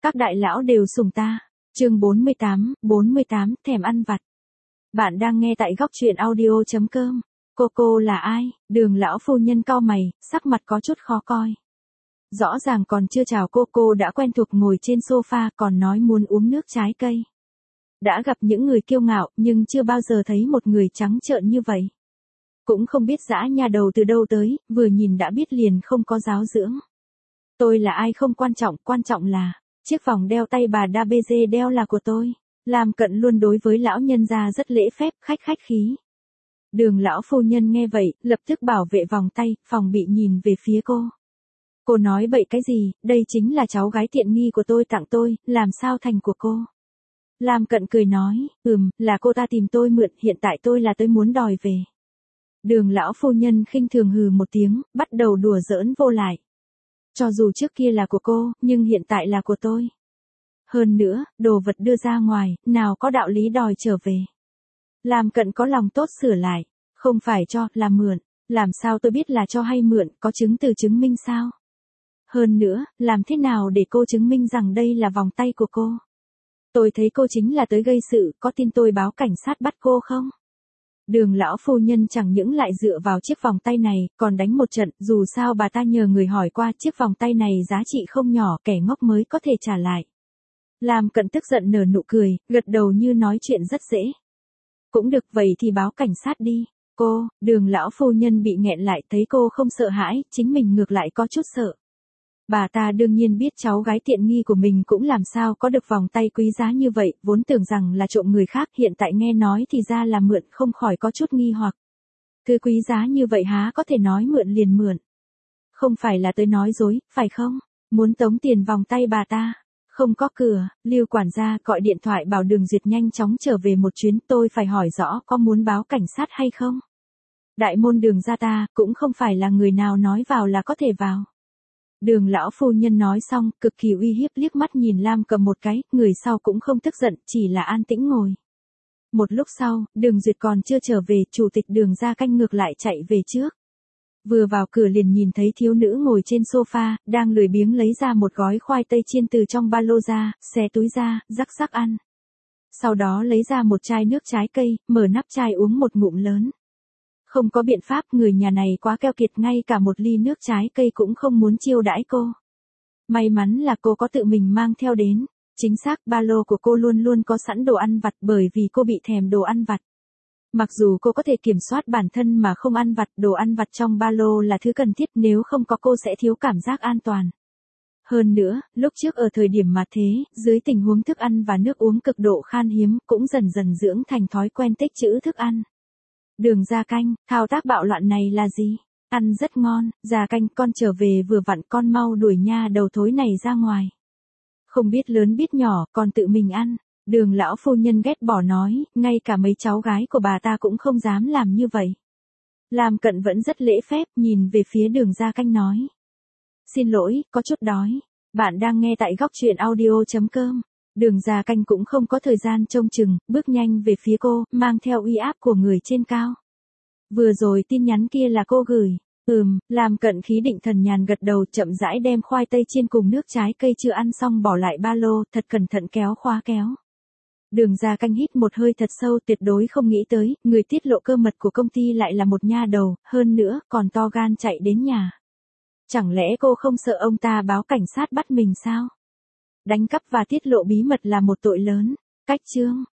Các đại lão đều sủng ta. Chương 48, thèm ăn vặt. Bạn đang nghe tại góc truyện audio.com. Cô là ai? Đường lão phu nhân cau mày, sắc mặt có chút khó coi. Rõ ràng còn chưa chào cô đã quen thuộc ngồi trên sofa còn nói muốn uống nước trái cây. Đã gặp những người kiêu ngạo nhưng chưa bao giờ thấy một người trắng trợn như vậy. Cũng không biết dã nha đầu từ đâu tới, vừa nhìn đã biết liền không có giáo dưỡng. Tôi là ai không quan trọng là, chiếc vòng đeo tay bà Dabeze đeo là của tôi. Lam Cận luôn đối với lão nhân gia rất lễ phép, khách khí. Đường lão phu nhân nghe vậy, lập tức bảo vệ vòng tay, phòng bị nhìn về phía cô. Cô nói bậy cái gì, đây chính là cháu gái tiện nghi của tôi tặng tôi, làm sao thành của cô. Lam Cận cười nói, là cô ta tìm tôi mượn, hiện tại tôi muốn đòi về. Đường lão phu nhân khinh thường hừ một tiếng, bắt đầu đùa giỡn vô lại. Cho dù trước kia là của cô, nhưng hiện tại là của tôi. Hơn nữa, đồ vật đưa ra ngoài, nào có đạo lý đòi trở về. Lam Cận có lòng tốt sửa lại, không phải cho, là mượn. Làm sao tôi biết là cho hay mượn, có chứng từ chứng minh sao? Hơn nữa, làm thế nào để cô chứng minh rằng đây là vòng tay của cô? Tôi thấy cô chính là tới gây sự, có tin tôi báo cảnh sát bắt cô không? Đường lão phu nhân chẳng những lại dựa vào chiếc vòng tay này, còn đánh một trận, dù sao bà ta nhờ người hỏi qua chiếc vòng tay này giá trị không nhỏ, kẻ ngốc mới có thể trả lại. Lam Cận tức giận nở nụ cười, gật đầu như nói chuyện rất dễ. Cũng được, vậy thì báo cảnh sát đi. Đường lão phu nhân bị nghẹn lại, thấy cô không sợ hãi, chính mình ngược lại có chút sợ. Bà ta đương nhiên biết cháu gái tiện nghi của mình cũng làm sao có được vòng tay quý giá như vậy, vốn tưởng rằng là trộm người khác, hiện tại nghe nói thì ra là mượn, không khỏi có chút nghi hoặc. Thứ quý giá như vậy há có thể nói mượn liền mượn. Không phải là tới nói dối, phải không? Muốn tống tiền vòng tay bà ta. Không có cửa, Lưu quản gia gọi điện thoại bảo Đường Duyệt nhanh chóng trở về một chuyến, tôi phải hỏi rõ có muốn báo cảnh sát hay không. Đại môn Đường gia ta, cũng không phải là người nào nói vào là có thể vào. Đường lão phu nhân nói xong, cực kỳ uy hiếp liếc mắt nhìn Lam Cầm một cái, người sau cũng không tức giận, chỉ là an tĩnh ngồi. Một lúc sau, Đường Duyệt còn chưa trở về, chủ tịch Đường gia Canh ngược lại chạy về trước. Vừa vào cửa liền nhìn thấy thiếu nữ ngồi trên sofa, đang lười biếng lấy ra một gói khoai tây chiên từ trong ba lô ra, xé túi ra, rắc ăn. Sau đó lấy ra một chai nước trái cây, mở nắp chai uống một ngụm lớn. Không có biện pháp, người nhà này quá keo kiệt, ngay cả một ly nước trái cây cũng không muốn chiêu đãi cô. May mắn là cô có tự mình mang theo đến. Chính xác, ba lô của cô luôn luôn có sẵn đồ ăn vặt bởi vì cô bị thèm đồ ăn vặt. Mặc dù cô có thể kiểm soát bản thân mà không ăn vặt, đồ ăn vặt trong ba lô là thứ cần thiết, nếu không có cô sẽ thiếu cảm giác an toàn. Hơn nữa, lúc trước ở thời điểm mà thế, dưới tình huống thức ăn và nước uống cực độ khan hiếm, cũng dần dần dưỡng thành thói quen tích trữ thức ăn. Đường gia Canh, thao tác bạo loạn này là gì? Ăn rất ngon, Gia Canh, con trở về vừa vặn, con mau đuổi nha đầu thối này ra ngoài. Không biết lớn biết nhỏ, con tự mình ăn. Đường lão phu nhân ghét bỏ nói, ngay cả mấy cháu gái của bà ta cũng không dám làm như vậy. Lam Cận vẫn rất lễ phép, nhìn về phía Đường gia Canh nói. Xin lỗi, có chút đói. Bạn đang nghe tại góc truyện audio.com. Đường gia Canh cũng không có thời gian trông chừng, bước nhanh về phía cô, mang theo uy áp của người trên cao. Vừa rồi tin nhắn kia là cô gửi. Lam Cận khí định thần nhàn gật đầu, chậm rãi đem khoai tây chiên cùng nước trái cây chưa ăn xong bỏ lại ba lô, thật cẩn thận kéo khóa kéo. Đường gia Canh hít một hơi thật sâu, tuyệt đối không nghĩ tới, người tiết lộ cơ mật của công ty lại là một nha đầu, hơn nữa, còn to gan chạy đến nhà. Chẳng lẽ cô không sợ ông ta báo cảnh sát bắt mình sao? Đánh cắp và tiết lộ bí mật là một tội lớn. Cách chương.